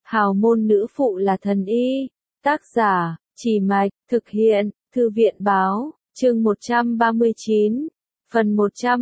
Hào môn nữ phụ là thần y. Tác giả, Chỉ Mạch, thực hiện, Thư viện báo, chương 139, phần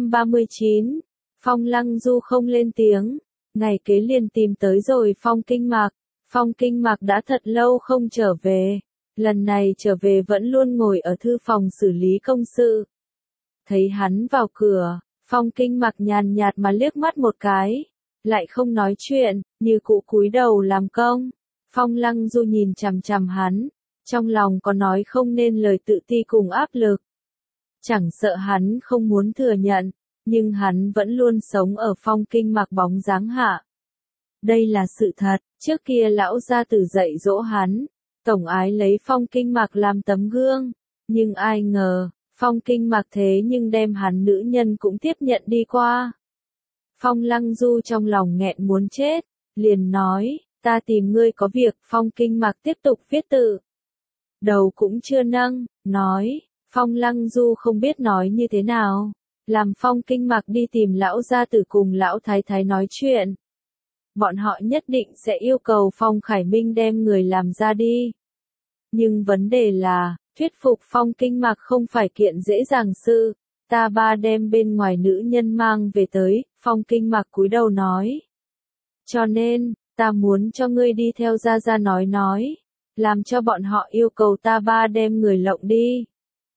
139. Phong Lăng Du không lên tiếng, ngày kế liền tìm tới rồi Phong Kinh Mạc. Phong Kinh Mạc đã thật lâu không trở về, lần này trở về vẫn luôn ngồi ở thư phòng xử lý công sự. Thấy hắn vào cửa, Phong Kinh Mạc nhàn nhạt mà liếc mắt một cái, lại không nói chuyện, như cũ cúi đầu làm công. Phong Lăng Du nhìn chằm chằm hắn, trong lòng có nói không nên lời tự ti cùng áp lực. Chẳng sợ hắn không muốn thừa nhận, nhưng hắn vẫn luôn sống ở Phong Kinh Mạc bóng dáng hạ. Đây là sự thật, trước kia lão gia tử dạy dỗ hắn, tổng ái lấy Phong Kinh Mạc làm tấm gương, nhưng ai ngờ, Phong Kinh Mạc thế nhưng đem hắn nữ nhân cũng tiếp nhận đi qua. Phong Lăng Du trong lòng nghẹn muốn chết, liền nói, ta tìm ngươi có việc. Phong Kinh Mạc tiếp tục viết tự. Đầu cũng chưa nâng, nói, Phong Lăng Du không biết nói như thế nào, làm Phong Kinh Mạc đi tìm lão gia tử cùng lão thái thái nói chuyện. Bọn họ nhất định sẽ yêu cầu Phong Khải Minh đem người làm ra đi. Nhưng vấn đề là, thuyết phục Phong Kinh Mạc không phải kiện dễ dàng sự. Ta ba đem bên ngoài nữ nhân mang về tới. Phong Kinh Mạc cúi đầu nói. Cho nên, ta muốn cho ngươi đi theo gia gia nói, làm cho bọn họ yêu cầu ta ba đem người lộng đi.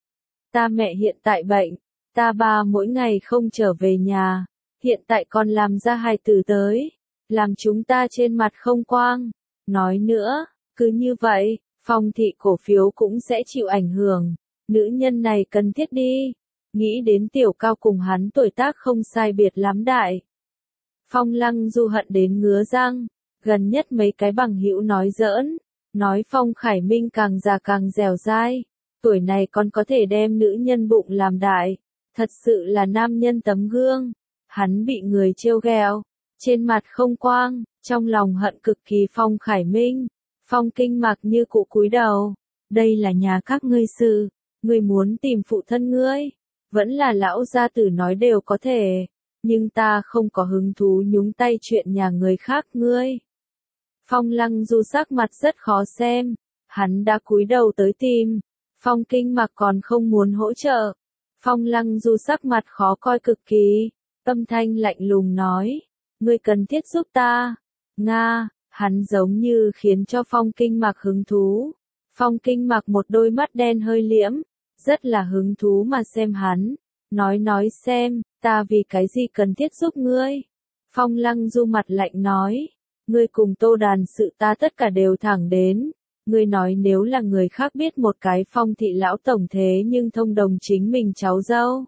Ta mẹ hiện tại bệnh, ta ba mỗi ngày không trở về nhà, hiện tại còn làm ra hài tử tới, làm chúng ta trên mặt không quang. Nói nữa, cứ như vậy, Phong thị cổ phiếu cũng sẽ chịu ảnh hưởng, nữ nhân này cần thiết đi. Nghĩ đến Tiểu Cao cùng hắn tuổi tác không sai biệt lắm đại. Phong Lăng Du hận đến ngứa răng, gần nhất mấy cái bằng hữu nói giỡn, nói Phong Khải Minh càng già càng dẻo dai, tuổi này còn có thể đem nữ nhân bụng làm đại, thật sự là nam nhân tấm gương. Hắn bị người trêu ghẹo, trên mặt không quang, trong lòng hận cực kỳ Phong Khải Minh. Phong Kinh Mạc như cụ cúi đầu, đây là nhà các ngươi sự, ngươi muốn tìm phụ thân ngươi, vẫn là lão gia tử nói đều có thể, nhưng ta không có hứng thú nhúng tay chuyện nhà người khác ngươi. Phong Lăng Du sắc mặt rất khó xem, hắn đã cúi đầu tới tìm, Phong Kinh Mạc còn không muốn hỗ trợ. Phong Lăng Du sắc mặt khó coi cực kỳ, âm thanh lạnh lùng nói, ngươi cần thiết giúp ta. Nga, hắn giống như khiến cho Phong Kinh Mạc hứng thú. Phong Kinh Mạc một đôi mắt đen hơi liễm, rất là hứng thú mà xem hắn, nói xem, ta vì cái gì cần thiết giúp ngươi. Phong Lăng Du mặt lạnh nói, ngươi cùng Tô Đàn sự ta tất cả đều thẳng đến, ngươi nói nếu là người khác biết một cái Phong thị lão tổng thế nhưng thông đồng chính mình cháu dâu.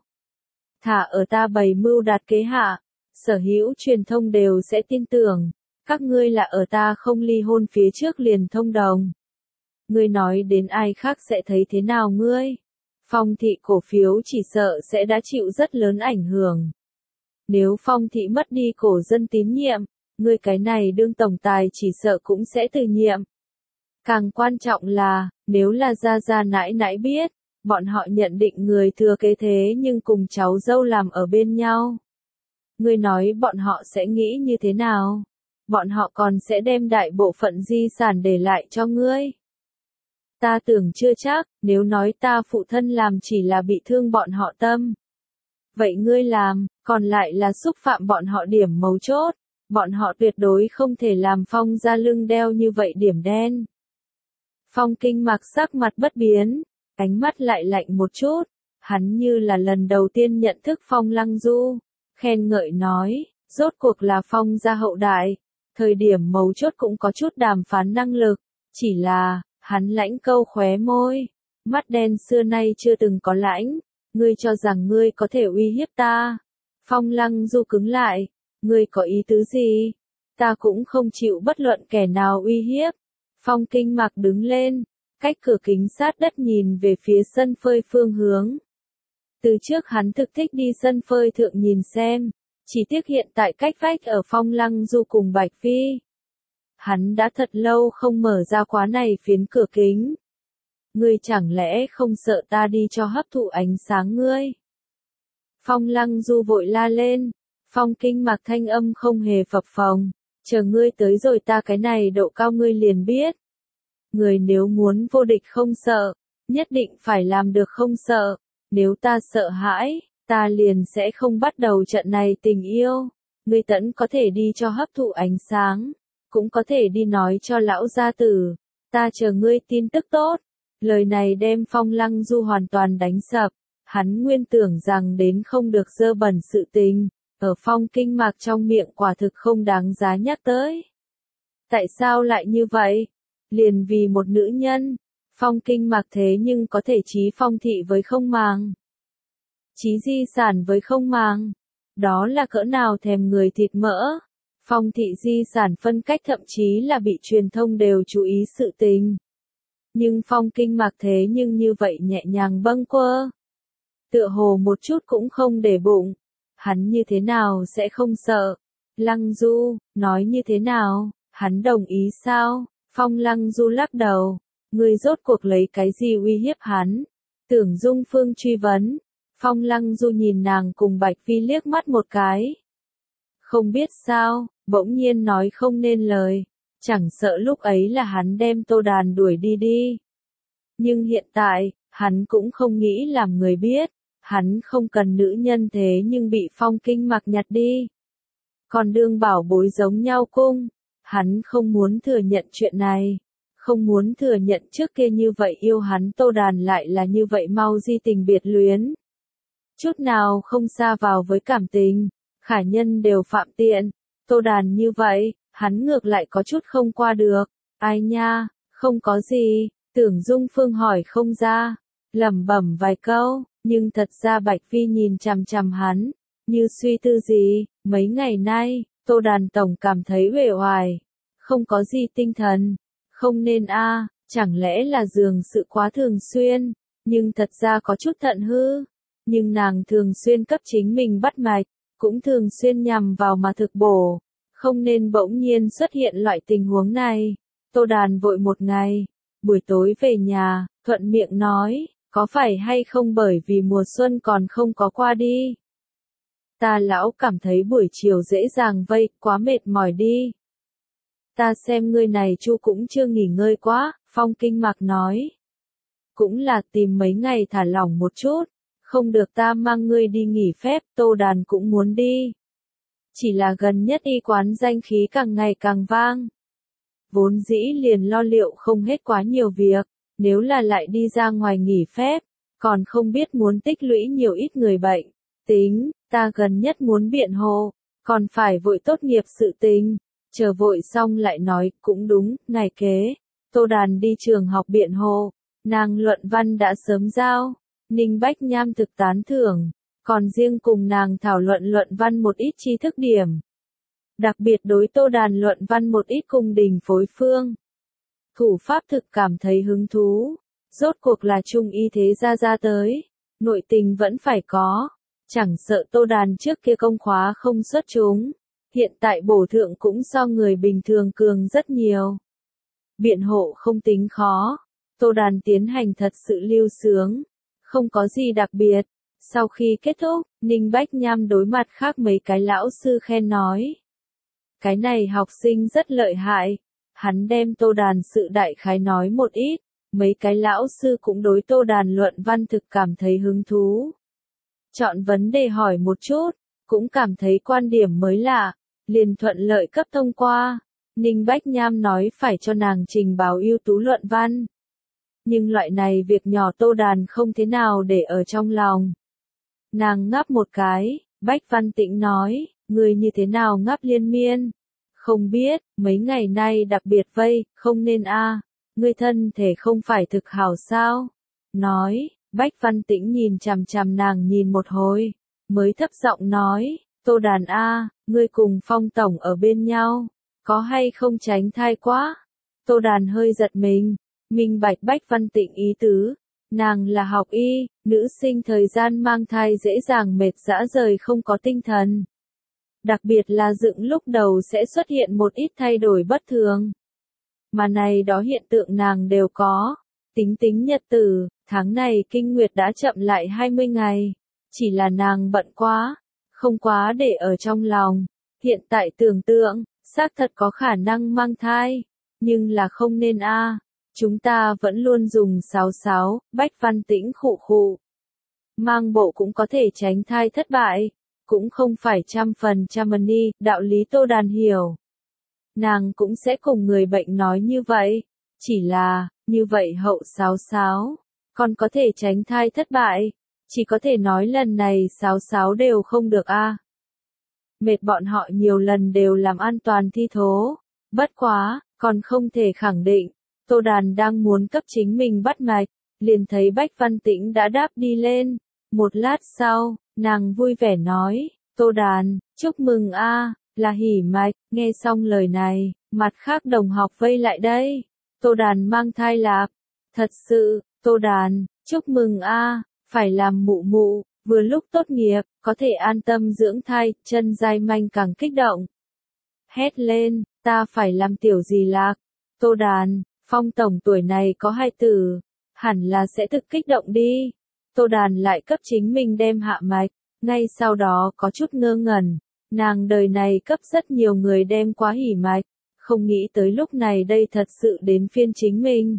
Thả ở ta bày mưu đạt kế hạ, sở hữu truyền thông đều sẽ tin tưởng, các ngươi là ở ta không ly hôn phía trước liền thông đồng. Ngươi nói đến ai khác sẽ thấy thế nào ngươi? Phong thị cổ phiếu chỉ sợ sẽ đã chịu rất lớn ảnh hưởng. Nếu Phong thị mất đi cổ dân tín nhiệm, ngươi cái này đương tổng tài chỉ sợ cũng sẽ từ nhiệm. Càng quan trọng là, nếu là gia gia nãi nãi biết, bọn họ nhận định người thừa kế thế nhưng cùng cháu dâu làm ở bên nhau. Ngươi nói bọn họ sẽ nghĩ như thế nào? Bọn họ còn sẽ đem đại bộ phận di sản để lại cho ngươi. Ta tưởng chưa chắc, nếu nói ta phụ thân làm chỉ là bị thương bọn họ tâm. Vậy ngươi làm, còn lại là xúc phạm bọn họ điểm mấu chốt, bọn họ tuyệt đối không thể làm Phong ra lưng đeo như vậy điểm đen. Phong Kinh Mạc sắc mặt bất biến, ánh mắt lại lạnh một chút, hắn như là lần đầu tiên nhận thức Phong Lăng Du, khen ngợi nói, rốt cuộc là Phong gia hậu đại, thời điểm mấu chốt cũng có chút đàm phán năng lực, chỉ là, hắn lãnh câu khóe môi, mắt đen xưa nay chưa từng có lãnh, ngươi cho rằng ngươi có thể uy hiếp ta. Phong Lăng Du cứng lại, ngươi có ý tứ gì? Ta cũng không chịu bất luận kẻ nào uy hiếp. Phong Kinh Mạc đứng lên, cách cửa kính sát đất nhìn về phía sân phơi phương hướng. Từ trước hắn thực thích đi sân phơi thượng nhìn xem, chỉ tiếc hiện tại cách vách ở Phong Lăng Du cùng Bạch Phi. Hắn đã thật lâu không mở ra khóa này phiến cửa kính. Ngươi chẳng lẽ không sợ ta đi cho hấp thụ ánh sáng ngươi? Phong Lăng Du vội la lên, Phong Kinh Mạc thanh âm không hề phập phồng, Chờ ngươi tới rồi ta cái này độ cao ngươi liền biết. Người nếu muốn vô địch không sợ, nhất định phải làm được không sợ. Nếu ta sợ hãi, ta liền sẽ không bắt đầu trận này tình yêu. Ngươi tẫn có thể đi cho hấp thụ ánh sáng, cũng có thể đi nói cho lão gia tử. Ta chờ ngươi tin tức tốt. Lời này đem Phong Lăng Du hoàn toàn đánh sập. Hắn nguyên tưởng rằng đến không được dơ bẩn sự tình, ở Phong Kinh Mạc trong miệng quả thực không đáng giá nhắc tới. Tại sao lại như vậy? Liền vì một nữ nhân, Phong Kinh Mạc thế nhưng có thể chí phong thị với không màng. Chí di sản với không màng. Đó là cỡ nào thèm người thịt mỡ. Phong thị di sản phân cách thậm chí là bị truyền thông đều chú ý sự tình. Nhưng Phong Kinh Mạc thế nhưng như vậy nhẹ nhàng bâng quơ. Tựa hồ một chút cũng không để bụng. Hắn như thế nào sẽ không sợ? Lăng Du, nói như thế nào? Hắn đồng ý sao? Phong Lăng Du lắc đầu. Ngươi rốt cuộc lấy cái gì uy hiếp hắn? Tưởng Dung Phương truy vấn. Phong Lăng Du nhìn nàng cùng Bạch Phi liếc mắt một cái. Không biết sao, bỗng nhiên nói không nên lời. Chẳng sợ lúc ấy là hắn đem Tô Đàn đuổi đi đi. Nhưng hiện tại, hắn cũng không nghĩ làm người biết. Hắn không cần nữ nhân thế nhưng bị Phong Kinh Mạc nhặt đi. Còn đương bảo bối giống nhau cung. Hắn không muốn thừa nhận chuyện này. Không muốn thừa nhận trước kia như vậy yêu hắn Tô Đàn lại là như vậy mau di tình biệt luyến. Chút nào không xa vào với cảm tình. Khả nhân đều phạm tiện. Tô Đàn như vậy, hắn ngược lại có chút không qua được. Ai nha, không có gì. Tưởng Dung Phương hỏi không ra. Lẩm bẩm vài câu. Nhưng thật ra Bạch Phi nhìn chằm chằm hắn, như suy tư gì. Mấy ngày nay, Tô Đàn tổng cảm thấy uể oải, không có gì tinh thần. Không nên a, chẳng lẽ là giường sự quá thường xuyên, nhưng thật ra có chút thận hư. Nhưng nàng thường xuyên cấp chính mình bắt mạch, cũng thường xuyên nhằm vào mà thực bổ. Không nên bỗng nhiên xuất hiện loại tình huống này. Tô Đàn vội một ngày, buổi tối về nhà, thuận miệng nói. Có phải hay không bởi vì mùa xuân còn không có qua đi? Ta lão cảm thấy buổi chiều dễ dàng vây, quá mệt mỏi đi. Ta xem ngươi này chu cũng chưa nghỉ ngơi quá, Phong Kinh Mạc nói. Cũng là tìm mấy ngày thả lỏng một chút, không được ta mang ngươi đi nghỉ phép, Tô Đàn cũng muốn đi. Chỉ là gần nhất y quán danh khí càng ngày càng vang. Vốn dĩ liền lo liệu không hết quá nhiều việc. Nếu là lại đi ra ngoài nghỉ phép, còn không biết muốn tích lũy nhiều ít người bệnh. Tính, ta gần nhất muốn biện hộ, còn phải vội tốt nghiệp sự tình. Chờ vội xong lại nói, cũng đúng, ngày kế. Tô Đàn đi trường học biện hộ, nàng luận văn đã sớm giao. Ninh Bách Nham thực tán thưởng, còn riêng cùng nàng thảo luận văn một ít tri thức điểm. Đặc biệt đối Tô Đàn luận văn một ít cung đình phối phương. Thủ pháp thực cảm thấy hứng thú. Rốt cuộc là trung y thế ra tới. Nội tình vẫn phải có. Chẳng sợ Tô Đàn trước kia công khóa không xuất chúng. Hiện tại bổ thượng cũng so người bình thường cường rất nhiều. Biện hộ không tính khó. Tô Đàn tiến hành thật sự lưu sướng. Không có gì đặc biệt. Sau khi kết thúc, Ninh Bách Nham đối mặt khác mấy cái lão sư khen nói. Cái này học sinh rất lợi hại. Hắn đem Tô Đàn sự đại khái nói một ít, mấy cái lão sư cũng đối Tô Đàn luận văn thực cảm thấy hứng thú. Chọn vấn đề hỏi một chút, cũng cảm thấy quan điểm mới lạ, liền thuận lợi cấp thông qua. Ninh Bách Nham nói phải cho nàng trình báo ưu tú luận văn. Nhưng loại này việc nhỏ Tô Đàn không thế nào để ở trong lòng. Nàng ngáp một cái, Bách Văn Tĩnh nói, người như thế nào ngáp liên miên? Không biết, mấy ngày nay đặc biệt vây, không nên a. Ngươi thân thể không phải thực hảo sao? Nói, Bách Văn Tĩnh nhìn chằm chằm nàng nhìn một hồi, mới thấp giọng nói, Tô Đàn a, ngươi cùng Phong tổng ở bên nhau, có hay không tránh thai quá? Tô Đàn hơi giật mình, minh bạch Bách Văn Tĩnh ý tứ, nàng là học y, nữ sinh thời gian mang thai dễ dàng mệt dã rời không có tinh thần. Đặc biệt là dựng lúc đầu sẽ xuất hiện một ít thay đổi bất thường. Mà này đó hiện tượng nàng đều có. Tính nhật tử, tháng này kinh nguyệt đã chậm lại 20 ngày. Chỉ là nàng bận quá, không quá để ở trong lòng. Hiện tại tưởng tượng, xác thật có khả năng mang thai, nhưng là không nên a. Chúng ta vẫn luôn dùng 66, Bách Văn Tĩnh khụ khụ. Mang bộ cũng có thể tránh thai thất bại, cũng không phải 100% đạo lý Tô Đàn hiểu. Nàng cũng sẽ cùng người bệnh nói như vậy, chỉ là, như vậy hậu 66, còn có thể tránh thai thất bại, chỉ có thể nói lần này 66 đều không được a. Mệt bọn họ nhiều lần đều làm an toàn thi thố, bất quá, còn không thể khẳng định. Tô Đàn đang muốn cấp chính mình bắt mạch, liền thấy Bách Văn Tĩnh đã đáp đi lên. Một lát sau, nàng vui vẻ nói, Tô Đàn, chúc mừng a, là hỉ mạch. Nghe xong lời này, mặt khác đồng học vây lại đây. Tô Đàn mang thai lạc. Thật sự, Tô Đàn, chúc mừng a, phải làm mụ mụ, vừa lúc tốt nghiệp, có thể an tâm dưỡng thai. Chân Giai Manh càng kích động. Hét lên, ta phải làm tiểu gì lạc. Tô Đàn, Phong tổng tuổi này có 2 tử, hẳn là sẽ thực kích động đi. Tô Đàn lại cấp chính mình đem hạ mạch, ngay sau đó có chút ngơ ngẩn, nàng đời này cấp rất nhiều người đem quá hỉ mạch, không nghĩ tới lúc này đây thật sự đến phiên chính mình.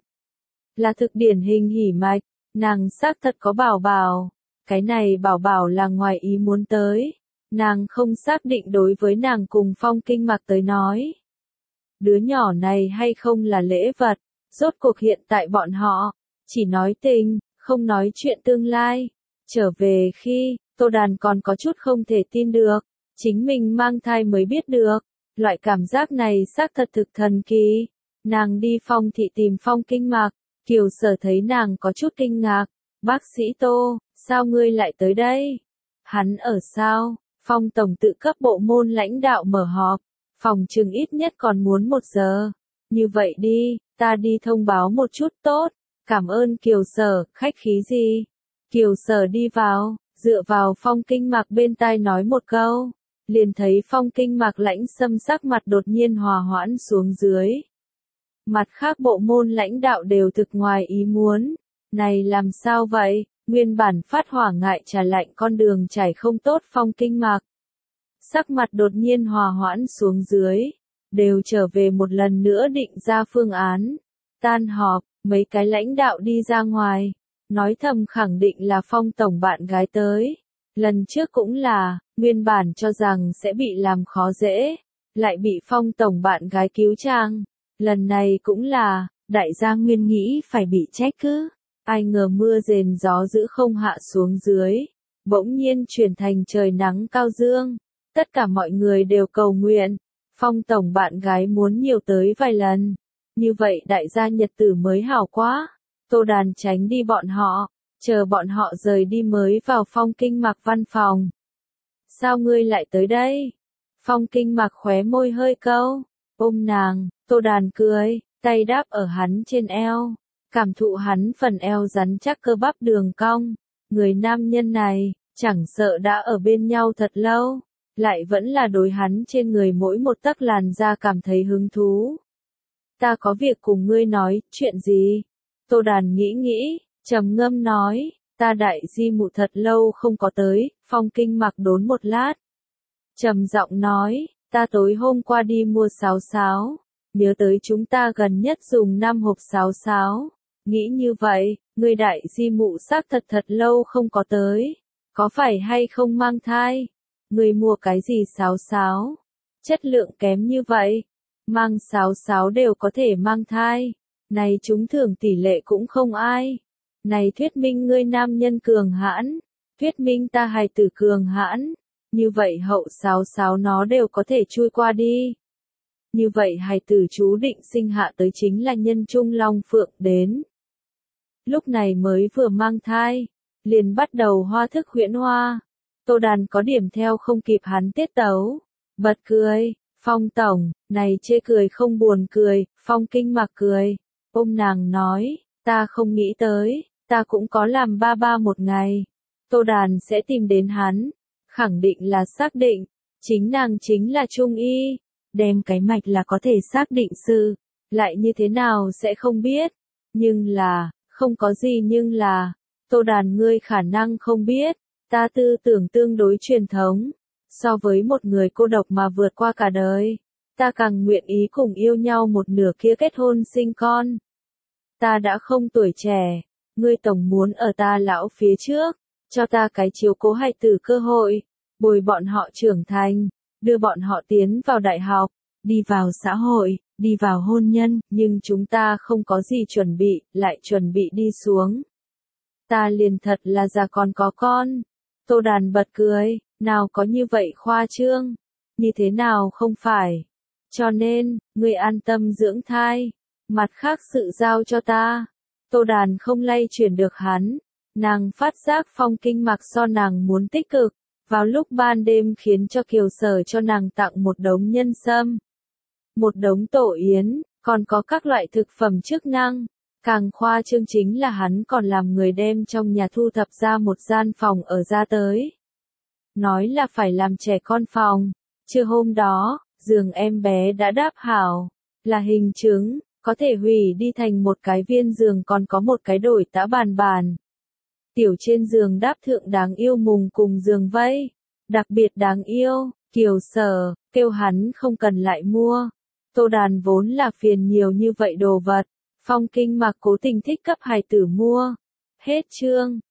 Là thực điển hình hỉ mạch, nàng xác thật có bảo bảo, cái này bảo bảo là ngoài ý muốn tới, nàng không xác định đối với nàng cùng Phong Kinh Mạc tới nói. Đứa nhỏ này hay không là lễ vật, rốt cuộc hiện tại bọn họ, chỉ nói tình, không nói chuyện tương lai. Trở về khi, Tô Đàn còn có chút không thể tin được, chính mình mang thai mới biết được, loại cảm giác này xác thật thực thần kỳ. Nàng đi Phong thị tìm Phong Kinh Mạc, Kiều Sở thấy nàng có chút kinh ngạc, bác sĩ Tô, sao ngươi lại tới đây? Hắn ở sao? Phong tổng tự cấp bộ môn lãnh đạo mở họp. Phòng chừng ít nhất còn muốn 1 giờ. Như vậy đi, ta đi thông báo một chút tốt. Cảm ơn Kiều Sở, khách khí gì? Kiều Sở đi vào, dựa vào Phong Kinh Mạc bên tai nói một câu. Liền thấy Phong Kinh Mạc lãnh xâm sắc mặt đột nhiên hòa hoãn xuống dưới. Mặt khác bộ môn lãnh đạo đều thực ngoài ý muốn. Này làm sao vậy? Nguyên bản phát hỏa ngại trà lạnh con đường chảy không tốt Phong Kinh Mạc. Sắc mặt đột nhiên hòa hoãn xuống dưới, đều trở về một lần nữa định ra phương án. Tan họp, mấy cái lãnh đạo đi ra ngoài, nói thầm khẳng định là Phong tổng bạn gái tới. Lần trước cũng là, nguyên bản cho rằng sẽ bị làm khó dễ, lại bị Phong tổng bạn gái cứu trang. Lần này cũng là, đại gia nguyên nghĩ phải bị trách cứ, ai ngờ mưa rền gió dữ không hạ xuống dưới, bỗng nhiên chuyển thành trời nắng cao dương. Tất cả mọi người đều cầu nguyện, Phong tổng bạn gái muốn nhiều tới vài lần. Như vậy đại gia nhật tử mới hảo quá. Tô Đàn tránh đi bọn họ, chờ bọn họ rời đi mới vào Phong Kinh Mạc văn phòng. Sao ngươi lại tới đây? Phong Kinh Mạc khóe môi hơi câu, ôm nàng, Tô Đàn cười, tay đáp ở hắn trên eo, cảm thụ hắn phần eo rắn chắc cơ bắp đường cong. Người nam nhân này, chẳng sợ đã ở bên nhau thật lâu, lại vẫn là đối hắn trên người mỗi một tấc làn da cảm thấy hứng thú. Ta có việc cùng ngươi nói, chuyện gì? Tô Đàn nghĩ, trầm ngâm nói, ta đại di mụ thật lâu không có tới. Phong Kinh Mạc đốn một lát, trầm giọng nói, ta tối hôm qua đi mua 66, nhớ tới chúng ta gần nhất dùng 5 hộp 66, nghĩ như vậy, ngươi đại di mụ xác thật lâu không có tới, có phải hay không mang thai? Ngươi mua cái gì 66? Chất lượng kém như vậy, mang 66 đều có thể mang thai, này trúng thưởng tỷ lệ cũng không ai. Này thuyết minh ngươi nam nhân cường hãn, thuyết minh ta hài tử cường hãn, như vậy hậu 66 nó đều có thể chui qua đi. Như vậy hài tử chú định sinh hạ tới chính là nhân trung long phượng đến. Lúc này mới vừa mang thai, liền bắt đầu hoa thức huyễn hoa. Tô Đàn có điểm theo không kịp hắn tiết tấu, bật cười, Phong tổng, này chê cười không buồn cười. Phong Kinh Mạc cười, ôm nàng nói, ta không nghĩ tới, ta cũng có làm ba ba một ngày. Tô Đàn sẽ tìm đến hắn, khẳng định là xác định, chính nàng chính là trung y, đem cái mạch là có thể xác định sự, lại như thế nào sẽ không biết, nhưng là, không có gì nhưng là, Tô Đàn ngươi khả năng không biết, ta tư tưởng tương đối truyền thống, so với một người cô độc mà vượt qua cả đời, Ta càng nguyện ý cùng yêu nhau một nửa kia kết hôn sinh con. Ta đã không tuổi trẻ, ngươi tổng muốn ở ta lão phía trước, cho ta cái chiếu cố hài tử cơ hội, bồi bọn họ trưởng thành, đưa bọn họ tiến vào đại học, đi vào xã hội, đi vào hôn nhân, nhưng chúng ta không có gì chuẩn bị, lại chuẩn bị đi xuống. Ta liền thật là già còn có con. Tô Đàn bật cười, nào có như vậy khoa trương, như thế nào không phải. Cho nên, ngươi an tâm dưỡng thai, mặt khác sự giao cho ta. Tô Đàn không lay chuyển được hắn, nàng phát giác Phong Kinh Mặc so nàng muốn tích cực, vào lúc ban đêm khiến cho Kiều Sở cho nàng tặng một đống nhân sâm, một đống tổ yến, còn có các loại thực phẩm chức năng. Càng khoa trương chính là hắn còn làm người đem trong nhà thu thập ra một gian phòng ở ra tới. Nói là phải làm trẻ con phòng. Trưa hôm đó, giường em bé đã đáp hảo, là hình trứng, có thể hủy đi thành một cái viên giường, còn có một cái đổi tã bàn bàn. Tiểu trên giường đáp thượng đáng yêu mùng cùng giường vây, đặc biệt đáng yêu. Kiều Sở kêu hắn không cần lại mua. Tô Đàn vốn là phiền nhiều như vậy đồ vật, Phong Kinh Mặc cố tình thích cấp hài tử mua. Hết chương.